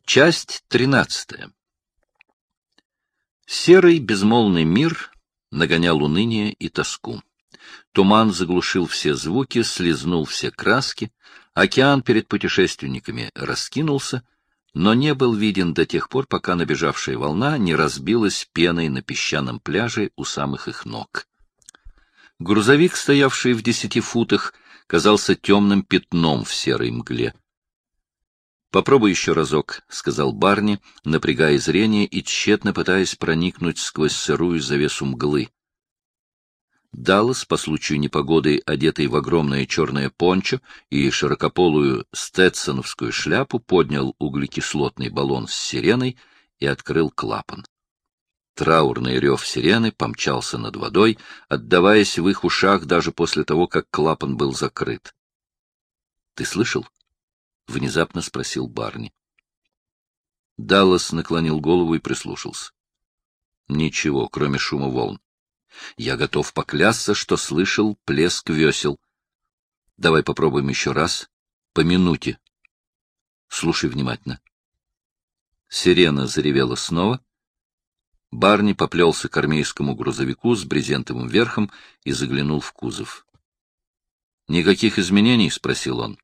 Часть 13. Серый безмолвный мир нагонял уныние и тоску. Туман заглушил все звуки, слизнул все краски, океан перед путешественниками раскинулся, но не был виден до тех пор, пока набежавшая волна не разбилась пеной на песчаном пляже у самых их ног. Грузовик, стоявший в 10 футах, казался темным пятном в серой мгле. «Попробуй еще разок», — сказал Барни, напрягая зрение и тщетно пытаясь проникнуть сквозь сырую завесу мглы. Даллас, по случаю непогоды, одетый в огромное черное пончо и широкополую стетсоновскую шляпу, поднял углекислотный баллон с сиреной и открыл клапан. Траурный рев сирены помчался над водой, отдаваясь в их ушах даже после того, как клапан был закрыт. — Ты слышал? — внезапно спросил Барни. Даллас наклонил голову и прислушался. Ничего, кроме шума волн. Я готов поклясться, что слышал плеск весел. Давай попробуем еще раз, по минуте. Слушай внимательно. Сирена заревела снова. Барни поплелся к армейскому грузовику с брезентовым верхом и заглянул в кузов. — Никаких изменений? — спросил он.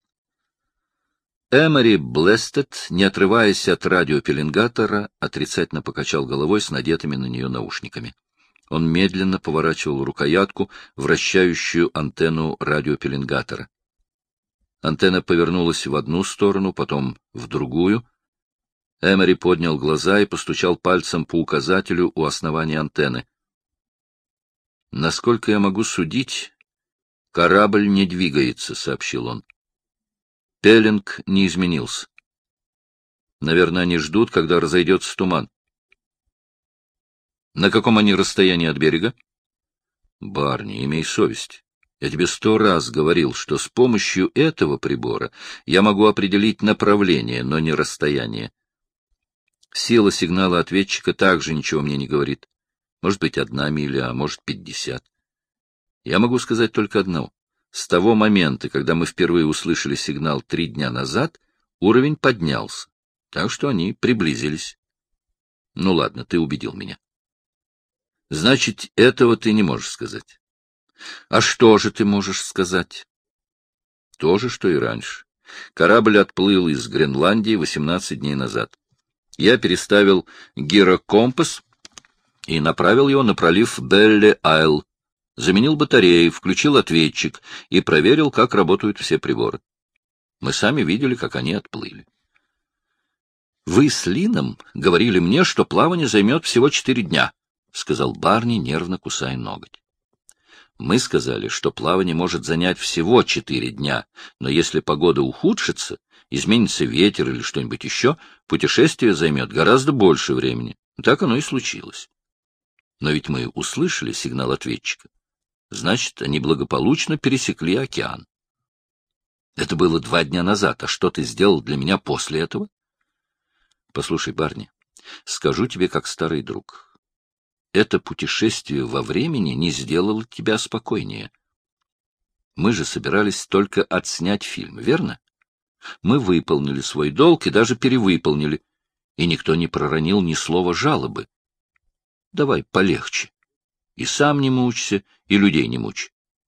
Эмори Блестед, не отрываясь от радиопеленгатора, отрицательно покачал головой с надетыми на нее наушниками. Он медленно поворачивал рукоятку, вращающую антенну радиопеленгатора. Антенна повернулась в одну сторону, потом в другую. Эмори поднял глаза и постучал пальцем по указателю у основания антенны. — Насколько я могу судить, корабль не двигается, — сообщил он. Пеленг не изменился. Наверное, они ждут, когда разойдется туман. На каком они расстоянии от берега? Барни, имей совесть. Я тебе 100 раз говорил, что с помощью этого прибора я могу определить направление, но не расстояние. Сила сигнала ответчика также ничего мне не говорит. Может быть, 1 миля, а может, 50. Я могу сказать только одно. С того момента, когда мы впервые услышали сигнал 3 дня назад, уровень поднялся, так что они приблизились. Ну ладно, ты убедил меня. Значит, этого ты не можешь сказать. А что же ты можешь сказать? То же, что и раньше. Корабль отплыл из Гренландии 18 дней назад. Я переставил гирокомпас и направил его на пролив Белли-Айл. Заменил батареи, включил ответчик и проверил, как работают все приборы. Мы сами видели, как они отплыли. Вы с Лином говорили мне, что плавание займет всего 4 дня, — сказал Барни, нервно кусая ноготь. Мы сказали, что плавание может занять всего 4 дня, но если погода ухудшится, изменится ветер или что-нибудь еще, путешествие займет гораздо больше времени. Так оно и случилось. Но ведь мы услышали сигнал ответчика. Значит, они благополучно пересекли океан. Это было 2 дня назад, а что ты сделал для меня после этого? Послушай, Барни, скажу тебе как старый друг. Это путешествие во времени не сделало тебя спокойнее. Мы же собирались только отснять фильм, верно? Мы выполнили свой долг и даже перевыполнили, и никто не проронил ни слова жалобы. Давай полегче. И сам не мучься, и людей не мучь.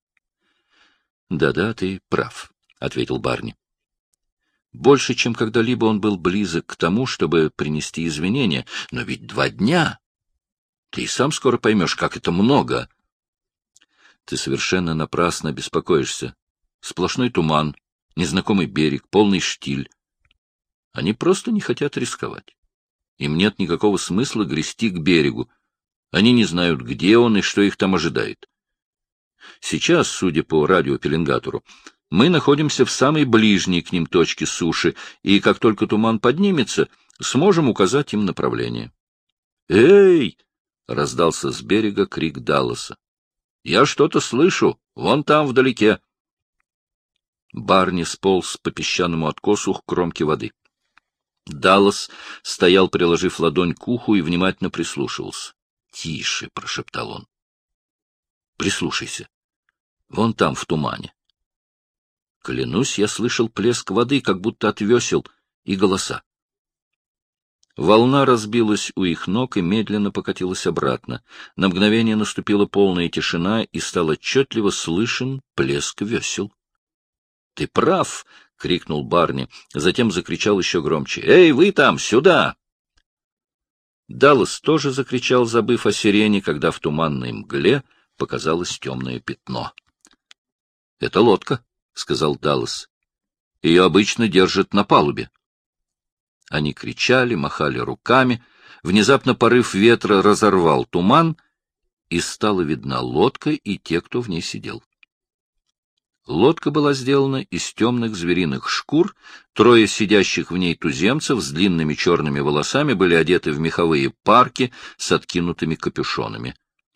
Да-да, ты прав, — ответил Барни. Больше, чем когда-либо он был близок к тому, чтобы принести извинения. Но ведь 2 дня. Ты и сам скоро поймешь, как это много. Ты совершенно напрасно беспокоишься. Сплошной туман, незнакомый берег, полный штиль. Они просто не хотят рисковать. Им нет никакого смысла грести к берегу. Они не знают, где он и что их там ожидает. Сейчас, судя по радиопеленгатору, мы находимся в самой ближней к ним точке суши, и как только туман поднимется, сможем указать им направление. «Эй!» — раздался с берега крик Далласа. «Я что-то слышу, вон там вдалеке». Барни сполз по песчаному откосу к кромке воды. Даллас стоял, приложив ладонь к уху, и внимательно прислушивался. «Тише!» — прошептал он. «Прислушайся. Вон там, в тумане». Клянусь, я слышал плеск воды, как будто от весел, и голоса. Волна разбилась у их ног и медленно покатилась обратно. На мгновение наступила полная тишина, и стал отчетливо слышен плеск весел. — Ты прав! — крикнул Барни, затем закричал еще громче. — Эй, вы там, сюда! Даллас тоже закричал, забыв о сирене, когда в туманной мгле показалось темное пятно. — Это лодка, — сказал Даллас. — Ее обычно держат на палубе. Они кричали, махали руками. Внезапно порыв ветра разорвал туман, и стала видна лодка и те, кто в ней сидел. Лодка была сделана из темных звериных шкур, трое сидящих в ней туземцев с длинными черными волосами были одеты в меховые парки с откинутыми капюшонами.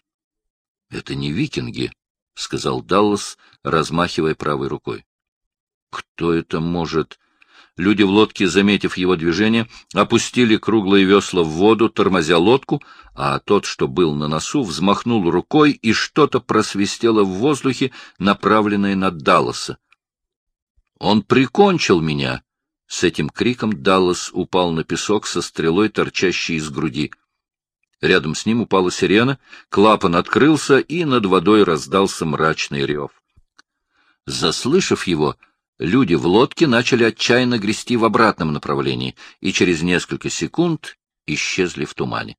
— Это не викинги, — сказал Даллас, размахивая правой рукой. — Кто это может... Люди в лодке, заметив его движение, опустили круглые весла в воду, тормозя лодку, а тот, что был на носу, взмахнул рукой, и что-то просвистело в воздухе, направленное на Далласа. «Он прикончил меня!» С этим криком Даллас упал на песок со стрелой, торчащей из груди. Рядом с ним упала сирена, клапан открылся, и над водой раздался мрачный рев. Заслышав его, люди в лодке начали отчаянно грести в обратном направлении и через несколько секунд исчезли в тумане.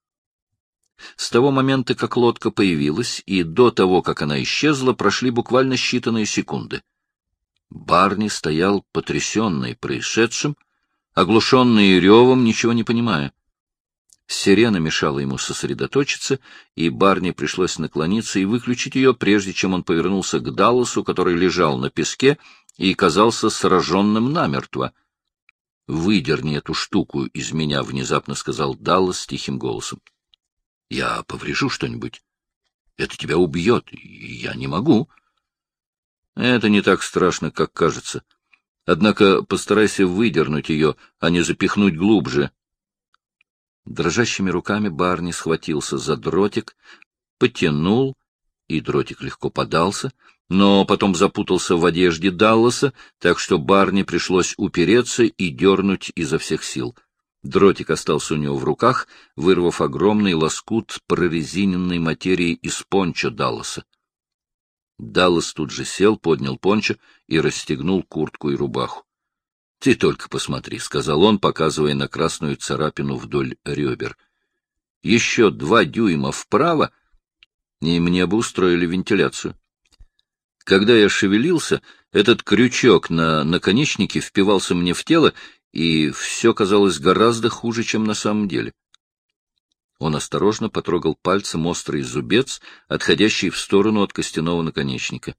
С того момента, как лодка появилась, и до того, как она исчезла, прошли буквально считанные секунды. Барни стоял потрясенный происшедшим, оглушенный ревом, ничего не понимая. Сирена мешала ему сосредоточиться, и Барни пришлось наклониться и выключить ее, прежде чем он повернулся к Далласу, который лежал на песке и казался сраженным намертво. — Выдерни эту штуку из меня, — внезапно сказал Даллас тихим голосом. — Я поврежу что-нибудь. Это тебя убьет, и я не могу. — Это не так страшно, как кажется. Однако постарайся выдернуть ее, а не запихнуть глубже. Дрожащими руками Барни схватился за дротик, потянул, и дротик легко подался, но потом запутался в одежде Далласа, так что Барни пришлось упереться и дернуть изо всех сил. Дротик остался у него в руках, вырвав огромный лоскут прорезиненной материи из пончо Далласа. Даллас тут же сел, поднял пончо и расстегнул куртку и рубаху. — Ты только посмотри, — сказал он, показывая на красную царапину вдоль ребер. — Еще 2 дюйма вправо, и мне бы устроили вентиляцию. Когда я шевелился, этот крючок на наконечнике впивался мне в тело, и все казалось гораздо хуже, чем на самом деле. Он осторожно потрогал пальцем острый зубец, отходящий в сторону от костяного наконечника.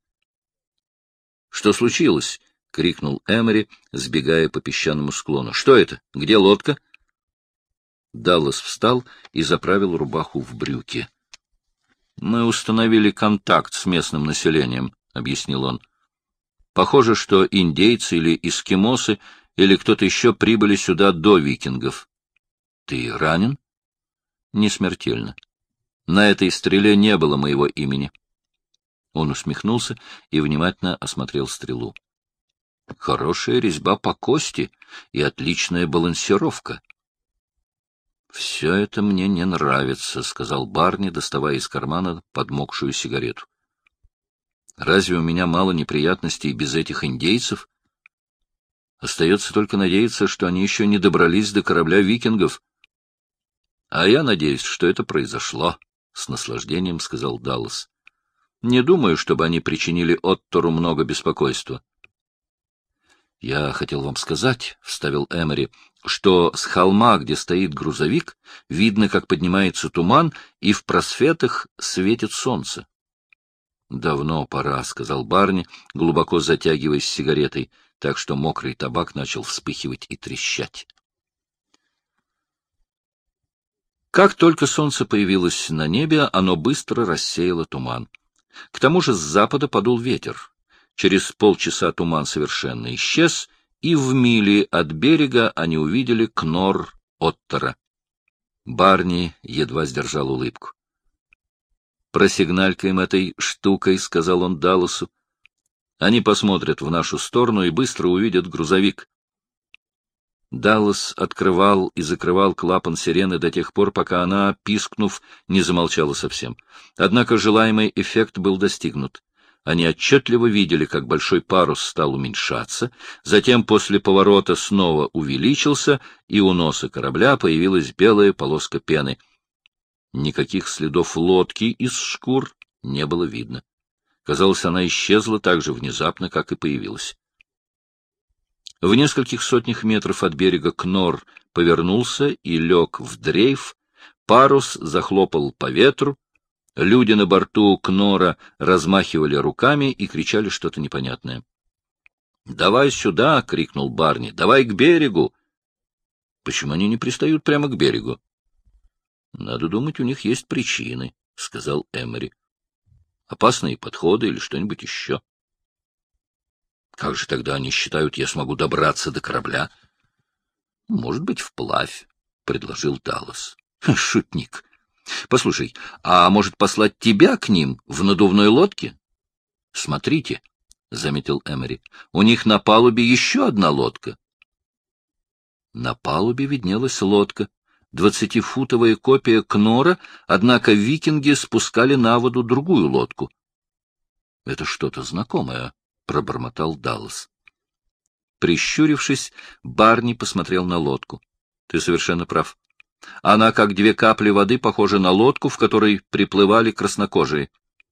— Что случилось? — крикнул Эмери, сбегая по песчаному склону. — Что это? Где лодка? Даллас встал и заправил рубаху в брюки. — Мы установили контакт с местным населением, — объяснил он. — Похоже, что индейцы или эскимосы или кто-то еще прибыли сюда до викингов. — Ты ранен? — Не смертельно. На этой стреле не было моего имени. Он усмехнулся и внимательно осмотрел стрелу. — Хорошая резьба по кости и отличная балансировка. — Все это мне не нравится, — сказал Барни, доставая из кармана подмокшую сигарету. — Разве у меня мало неприятностей без этих индейцев? Остается только надеяться, что они еще не добрались до корабля викингов. — А я надеюсь, что это произошло, — с наслаждением сказал Даллас. — Не думаю, чтобы они причинили Оттору много беспокойства. — Я хотел вам сказать, — вставил Эмери, — что с холма, где стоит грузовик, видно, как поднимается туман, и в просветах светит солнце. — Давно пора, — сказал Барни, глубоко затягиваясь сигаретой, так что мокрый табак начал вспыхивать и трещать. Как только солнце появилось на небе, оно быстро рассеяло туман. К тому же с запада подул ветер. Через полчаса туман совершенно исчез, и в миле от берега они увидели кнор Оттора. Барни едва сдержал улыбку. — Просигналь-ка им этой штукой, — сказал он Далласу. — Они посмотрят в нашу сторону и быстро увидят грузовик. Даллас открывал и закрывал клапан сирены до тех пор, пока она, пискнув, не замолчала совсем. Однако желаемый эффект был достигнут. Они отчетливо видели, как большой парус стал уменьшаться, затем после поворота снова увеличился, и у носа корабля появилась белая полоска пены. Никаких следов лодки из шкур не было видно. Казалось, она исчезла так же внезапно, как и появилась. В нескольких сотнях метров от берега Кнор повернулся и лег в дрейф, парус захлопал по ветру, люди на борту Кнора размахивали руками и кричали что-то непонятное. — Давай сюда! — крикнул Барни. — Давай к берегу! — Почему они не пристают прямо к берегу? — Надо думать, у них есть причины, — сказал Эмери. — Опасные подходы или что-нибудь еще. Как же тогда они считают, я смогу добраться до корабля? — Может быть, вплавь, — предложил Даллас. — Шутник. Послушай, а может послать тебя к ним в надувной лодке? — Смотрите, — заметил Эмери, — у них на палубе еще одна лодка. На палубе виднелась лодка, 20-футовая копия Кнора, однако викинги спускали на воду другую лодку. — Это что-то знакомое, — пробормотал Даллас. Прищурившись, Барни посмотрел на лодку. — Ты совершенно прав. Она, как две капли воды, похожа на лодку, в которой приплывали краснокожие.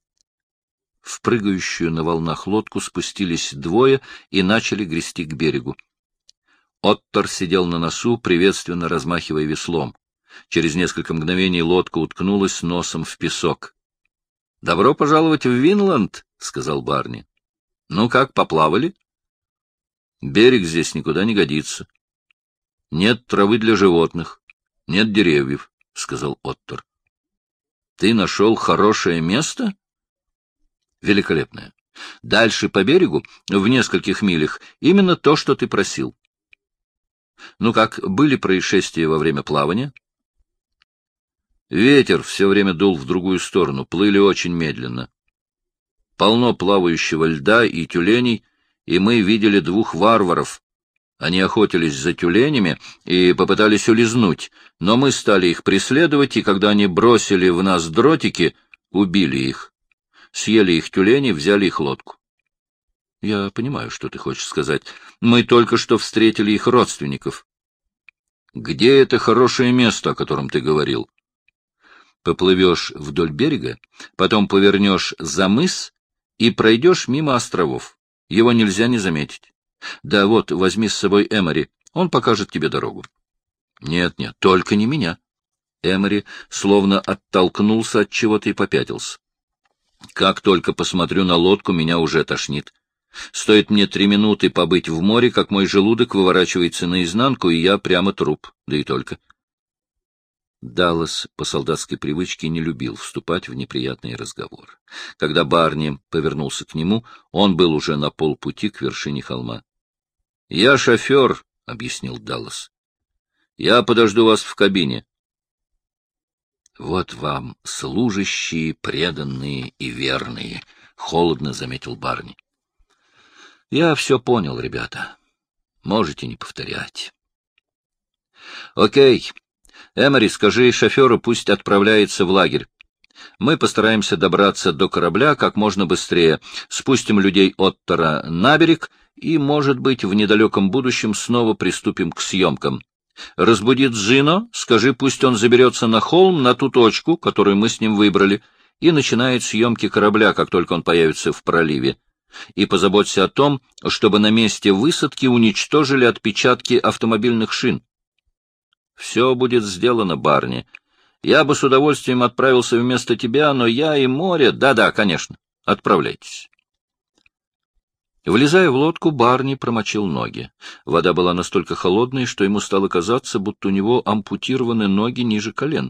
В прыгающую на волнах лодку спустились двое и начали грести к берегу. Оттор сидел на носу, приветственно размахивая веслом. Через несколько мгновений лодка уткнулась носом в песок. — Добро пожаловать в Винланд, — сказал Барни. — Ну как, поплавали? — Берег здесь никуда не годится. Нет травы для животных. Нет деревьев, — сказал Оттор. — Ты нашел хорошее место? — Великолепное. Дальше по берегу, в нескольких милях, именно то, что ты просил. — Ну как, были происшествия во время плавания? Ветер все время дул в другую сторону, плыли очень медленно. Полно плавающего льда и тюленей, и мы видели двух варваров. Они охотились за тюленями и попытались улизнуть, но мы стали их преследовать, и когда они бросили в нас дротики, убили их. Съели их тюлени, взяли их лодку. — Я понимаю, что ты хочешь сказать. Мы только что встретили их родственников. — Где это хорошее место, о котором ты говорил? Поплывешь вдоль берега, потом повернешь за мыс и пройдешь мимо островов. Его нельзя не заметить. Да вот, возьми с собой Эмери, он покажет тебе дорогу. Нет, только не меня. Эмери словно оттолкнулся от чего-то и попятился. Как только посмотрю на лодку, меня уже тошнит. Стоит мне 3 минуты побыть в море, как мой желудок выворачивается наизнанку, и я прямо труп, да и только. Даллас по солдатской привычке не любил вступать в неприятный разговор. Когда Барни повернулся к нему, он был уже на полпути к вершине холма. — Я шофер, — объяснил Даллас. — Я подожду вас в кабине. — Вот вам служащие, преданные и верные, — холодно заметил Барни. — Я все понял, ребята. Можете не повторять. — Окей. Эмери, скажи шоферу, пусть отправляется в лагерь. Мы постараемся добраться до корабля как можно быстрее, спустим людей Оттора на берег и, может быть, в недалеком будущем снова приступим к съемкам. Разбуди Джино, скажи, пусть он заберется на холм, на ту точку, которую мы с ним выбрали, и начинает съемки корабля, как только он появится в проливе. И позаботься о том, чтобы на месте высадки уничтожили отпечатки автомобильных шин. Все будет сделано, Барни. Я бы с удовольствием отправился вместо тебя, но я и море... Да-да, конечно. Отправляйтесь. Влезая в лодку, Барни промочил ноги. Вода была настолько холодной, что ему стало казаться, будто у него ампутированы ноги ниже колен.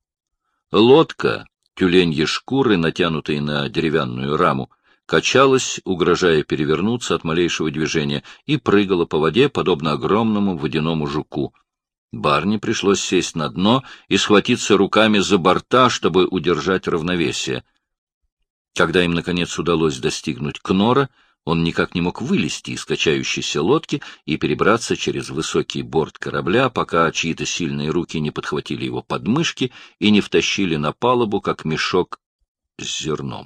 Лодка, тюленьи шкуры, натянутые на деревянную раму, качалась, угрожая перевернуться от малейшего движения, и прыгала по воде, подобно огромному водяному жуку. Барни пришлось сесть на дно и схватиться руками за борта, чтобы удержать равновесие. Когда им, наконец, удалось достигнуть Кнора, Он никак не мог вылезти из качающейся лодки и перебраться через высокий борт корабля, пока чьи-то сильные руки не подхватили его подмышки и не втащили на палубу, как мешок с зерном.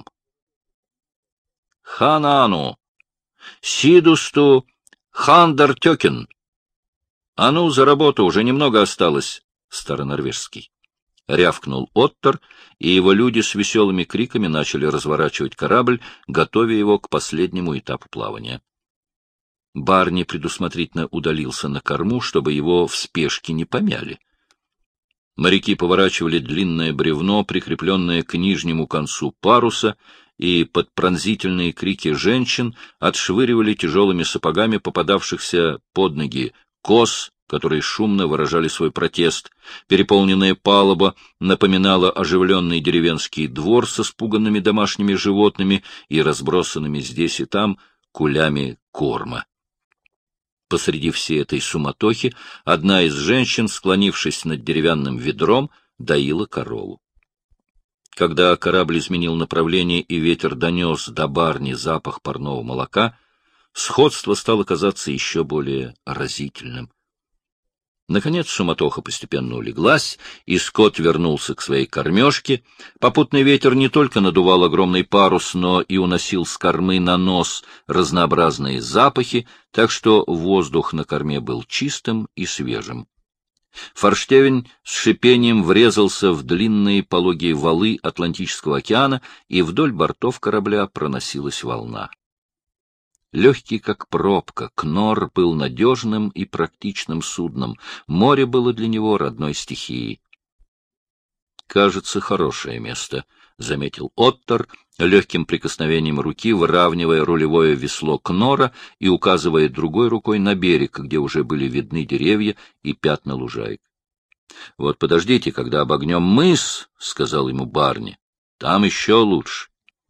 «Ханану! Сидусту Хандартёкен! А ну, за работу, уже немного осталось!» Старонорвежский. Рявкнул Оттер, и его люди с веселыми криками начали разворачивать корабль, готовя его к последнему этапу плавания. Барни предусмотрительно удалился на корму, чтобы его в спешке не помяли. Моряки поворачивали длинное бревно, прикрепленное к нижнему концу паруса, и под пронзительные крики женщин отшвыривали тяжелыми сапогами попадавшихся под ноги коз, которые шумно выражали свой протест. Переполненная палуба напоминала оживленный деревенский двор со спуганными домашними животными и разбросанными здесь и там кулями корма. Посреди всей этой суматохи одна из женщин, склонившись над деревянным ведром, доила корову. Когда корабль изменил направление и ветер донес до Барни запах парного молока, сходство стало казаться еще более разительным. Наконец суматоха постепенно улеглась, и скот вернулся к своей кормежке. Попутный ветер не только надувал огромный парус, но и уносил с кормы на нос разнообразные запахи, так что воздух на корме был чистым и свежим. Форштевень с шипением врезался в длинные пологие валы Атлантического океана, и вдоль бортов корабля проносилась волна. Легкий, как пробка, Кнор был надежным и практичным судном. Море было для него родной стихией. — Кажется, хорошее место, — заметил Оттер, легким прикосновением руки выравнивая рулевое весло Кнора и указывая другой рукой на берег, где уже были видны деревья и пятна лужаек. — Вот подождите, когда обогнем мыс, — сказал ему Барни, — там еще лучше.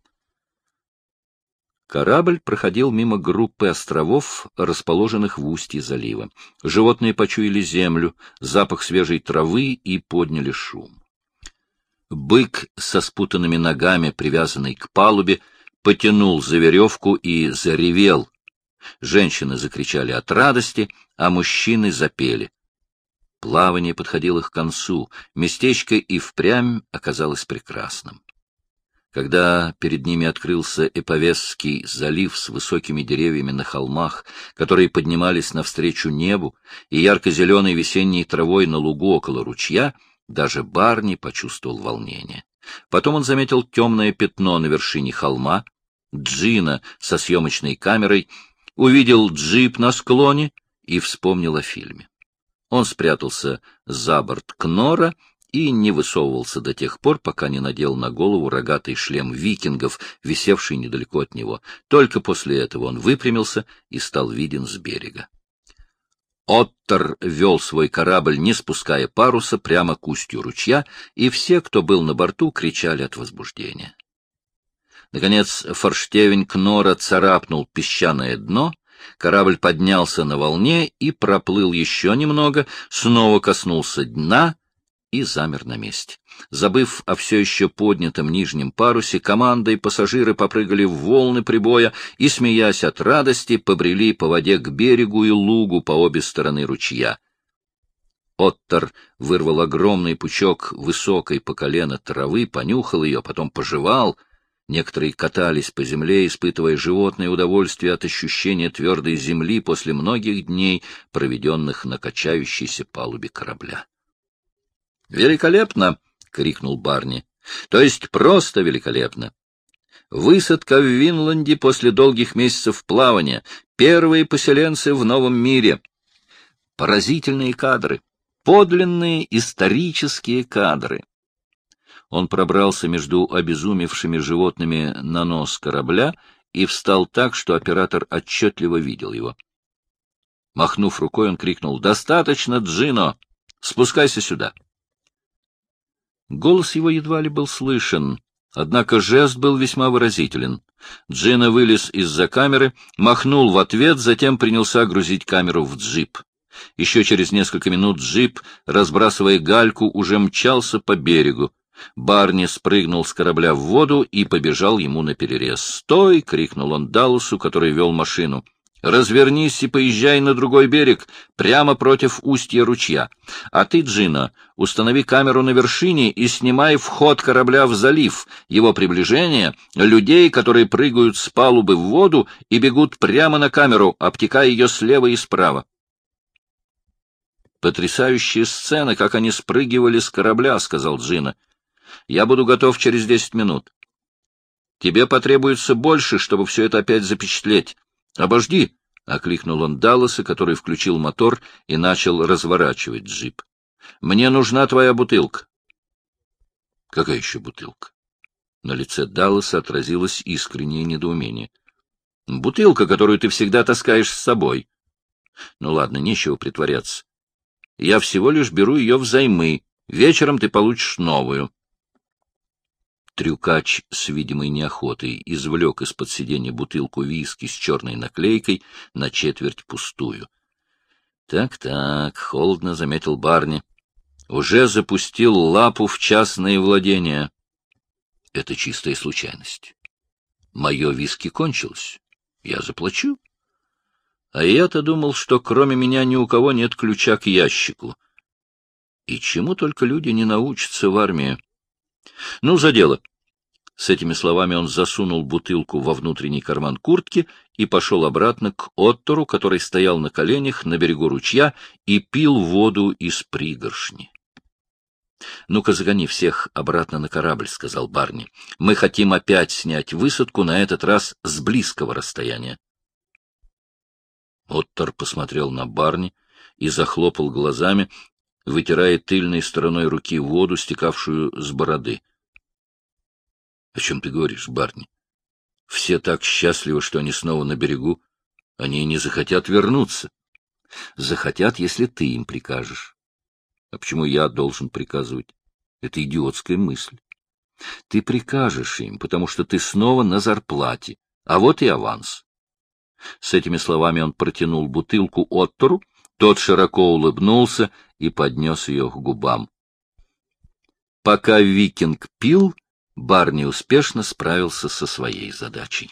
Корабль проходил мимо группы островов, расположенных в устье залива. Животные почуяли землю, запах свежей травы и подняли шум. Бык со спутанными ногами, привязанный к палубе, потянул за веревку и заревел. Женщины закричали от радости, а мужчины запели. Плавание подходило к концу, местечко и впрямь оказалось прекрасным. Когда перед ними открылся Эповесский залив с высокими деревьями на холмах, которые поднимались навстречу небу, и ярко-зеленой весенней травой на лугу около ручья, даже Барни почувствовал волнение. Потом он заметил темное пятно на вершине холма, Джина со съемочной камерой, увидел джип на склоне и вспомнил о фильме. Он спрятался за борт Кнора и не высовывался до тех пор, пока не надел на голову рогатый шлем викингов, висевший недалеко от него. Только после этого он выпрямился и стал виден с берега. Оттер вел свой корабль, не спуская паруса, прямо к устью ручья, и все, кто был на борту, кричали от возбуждения. Наконец форштевень Кнора царапнул песчаное дно, корабль поднялся на волне и проплыл еще немного, снова коснулся дна и замер на месте. Забыв о все еще поднятом нижнем парусе, команда и пассажиры попрыгали в волны прибоя и, смеясь от радости, побрели по воде к берегу и лугу по обе стороны ручья. Оттер вырвал огромный пучок высокой по колено травы, понюхал ее, потом пожевал. Некоторые катались по земле, испытывая животное удовольствие от ощущения твердой земли после многих дней, проведенных на качающейся палубе корабля. «Великолепно!» — крикнул Барни. «То есть просто великолепно! Высадка в Винланде после долгих месяцев плавания, первые поселенцы в новом мире. Поразительные кадры, подлинные исторические кадры». Он пробрался между обезумевшими животными на нос корабля и встал так, что оператор отчетливо видел его. Махнув рукой, он крикнул: «Достаточно, Джино! Спускайся сюда!» Голос его едва ли был слышен, однако жест был весьма выразителен. Джино вылез из-за камеры, махнул в ответ, затем принялся грузить камеру в джип. Еще через несколько минут джип, разбрасывая гальку, уже мчался по берегу. Барни спрыгнул с корабля в воду и побежал ему наперерез. «Стой!» — крикнул он Далласу, который вел машину. «Развернись и поезжай на другой берег, прямо против устья ручья. А ты, Джина, установи камеру на вершине и снимай вход корабля в залив, его приближение, людей, которые прыгают с палубы в воду и бегут прямо на камеру, обтекая ее слева и справа». «Потрясающая сцена, как они спрыгивали с корабля», — сказал Джина. «Я буду готов через 10 минут. Тебе потребуется больше, чтобы все это опять запечатлеть. Обожди!» — окликнул он Далласа, который включил мотор и начал разворачивать джип. «Мне нужна твоя бутылка». «Какая еще бутылка?» На лице Далласа отразилось искреннее недоумение. «Бутылка, которую ты всегда таскаешь с собой». «Ну ладно, нечего притворяться. Я всего лишь беру ее взаймы. Вечером ты получишь новую». Трюкач с видимой неохотой извлек из-под сиденья бутылку виски с черной наклейкой, на четверть пустую. «Так-так», — холодно заметил Барни, — «уже запустил лапу в частные владения». «Это чистая случайность. Мое виски кончилось. Я заплачу. А я-то думал, что кроме меня ни у кого нет ключа к ящику. И чему только люди не научатся в армии. Ну, за дело». С этими словами он засунул бутылку во внутренний карман куртки и пошел обратно к Оттору, который стоял на коленях на берегу ручья и пил воду из пригоршни. — Ну-ка, загони всех обратно на корабль, — сказал Барни. — Мы хотим опять снять высадку, на этот раз с близкого расстояния. Оттор посмотрел на Барни и захлопал глазами, вытирая тыльной стороной руки воду, стекавшую с бороды. — О чем ты говоришь, Барни? Все так счастливы, что они снова на берегу. Они не захотят вернуться. Захотят, если ты им прикажешь. А почему я должен приказывать? Это идиотская мысль. Ты прикажешь им, потому что ты снова на зарплате. А вот и аванс. С этими словами он протянул бутылку Оттору, тот широко улыбнулся и поднес ее к губам. Пока викинг пил, Барни успешно справился со своей задачей.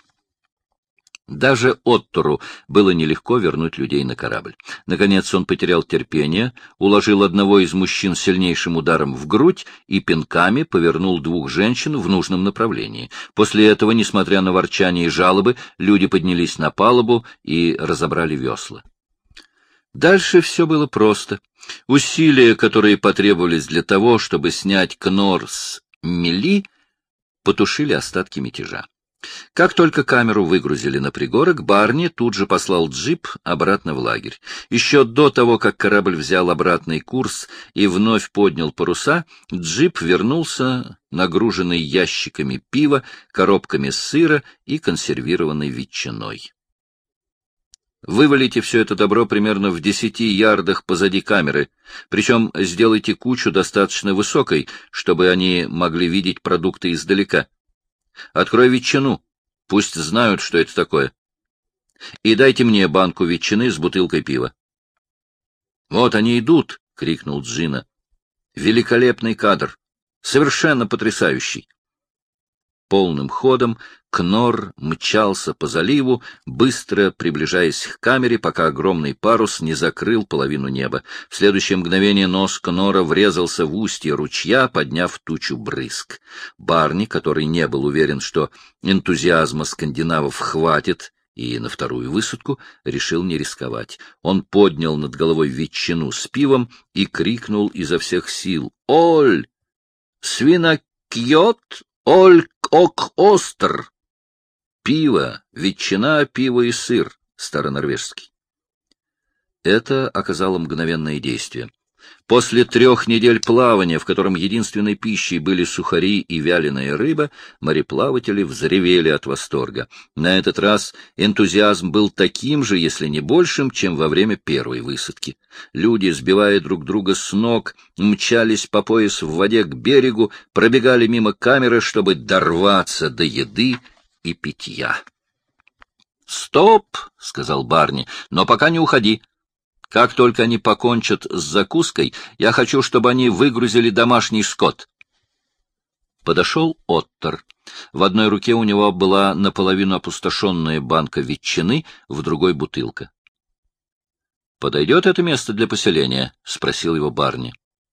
Даже Оттору было нелегко вернуть людей на корабль. Наконец он потерял терпение, уложил одного из мужчин сильнейшим ударом в грудь и пинками повернул двух женщин в нужном направлении. После этого, несмотря на ворчание и жалобы, люди поднялись на палубу и разобрали весла. Дальше все было просто. Усилия, которые потребовались для того, чтобы снять Кнор с мели, потушили остатки мятежа. Как только камеру выгрузили на пригорок, Барни тут же послал джип обратно в лагерь. Еще до того, как корабль взял обратный курс и вновь поднял паруса, джип вернулся, нагруженный ящиками пива, коробками сыра и консервированной ветчиной. Вывалите все это добро примерно в 10 ярдах позади камеры, причем сделайте кучу достаточно высокой, чтобы они могли видеть продукты издалека. Открой ветчину, пусть знают, что это такое. И дайте мне банку ветчины с бутылкой пива. — Вот они идут, — крикнул Джина. — Великолепный кадр, совершенно потрясающий. Полным ходом Кнор мчался по заливу, быстро приближаясь к камере, пока огромный парус не закрыл половину неба. В следующее мгновение нос Кнора врезался в устье ручья, подняв тучу брызг. Барни, который не был уверен, что энтузиазма скандинавов хватит и на вторую высадку, решил не рисковать. Он поднял над головой ветчину с пивом и крикнул изо всех сил: «Оль! Свинокьот! Оль-ок-остр!» Пиво, ветчина, пиво и сыр, старонорвежский. Это оказало мгновенное действие. После 3 недель плавания, в котором единственной пищей были сухари и вяленая рыба, мореплаватели взревели от восторга. На этот раз энтузиазм был таким же, если не большим, чем во время первой высадки. Люди, сбивая друг друга с ног, мчались по пояс в воде к берегу, пробегали мимо камеры, чтобы дорваться до еды и питья. — Стоп! — сказал Барни, — но пока не уходи. Как только они покончат с закуской, я хочу, чтобы они выгрузили домашний скот. Подошел Оттер. В одной руке у него была наполовину опустошенная банка ветчины, в другой — бутылка. — Подойдет это место для поселения? — спросил его Барни.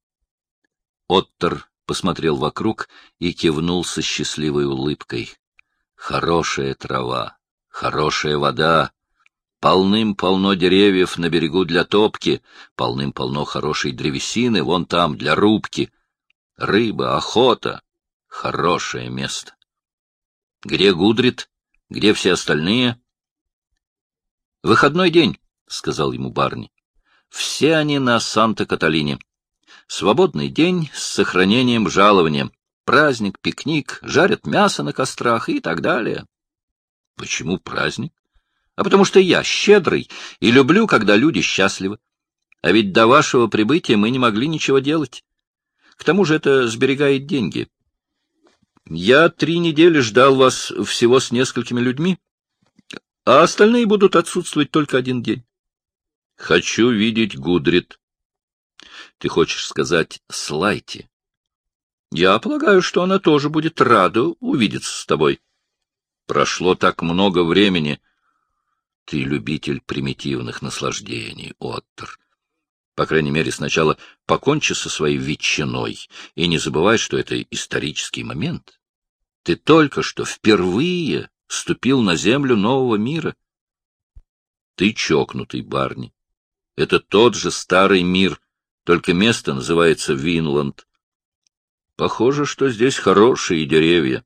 Оттер посмотрел вокруг и кивнул со счастливой улыбкой. Хорошая трава, хорошая вода, полным-полно деревьев на берегу для топки, полным-полно хорошей древесины, вон там, для рубки, рыба, охота. Хорошее место. Где Гудрит? Где все остальные? — Выходной день, — сказал ему Барни. — Все они на Санта-Каталине. Свободный день с сохранением жалования. Праздник, пикник, жарят мясо на кострах и так далее. — Почему праздник? — А потому что я щедрый и люблю, когда люди счастливы. А ведь до вашего прибытия мы не могли ничего делать. К тому же это сберегает деньги. Я 3 недели ждал вас всего с несколькими людьми, а остальные будут отсутствовать только 1 день. Хочу видеть Гудрит. Ты хочешь сказать Слайти? Я полагаю, что она тоже будет рада увидеться с тобой. Прошло так много времени. Ты любитель примитивных наслаждений, Оттер. По крайней мере, сначала покончи со своей ветчиной и не забывай, что это исторический момент. Ты только что впервые ступил на землю нового мира. Ты чокнутый, Барни. Это тот же старый мир, только место называется Винланд. Похоже, что здесь хорошие деревья.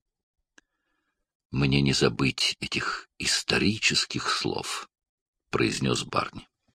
Мне не забыть этих исторических слов, — произнес Барни.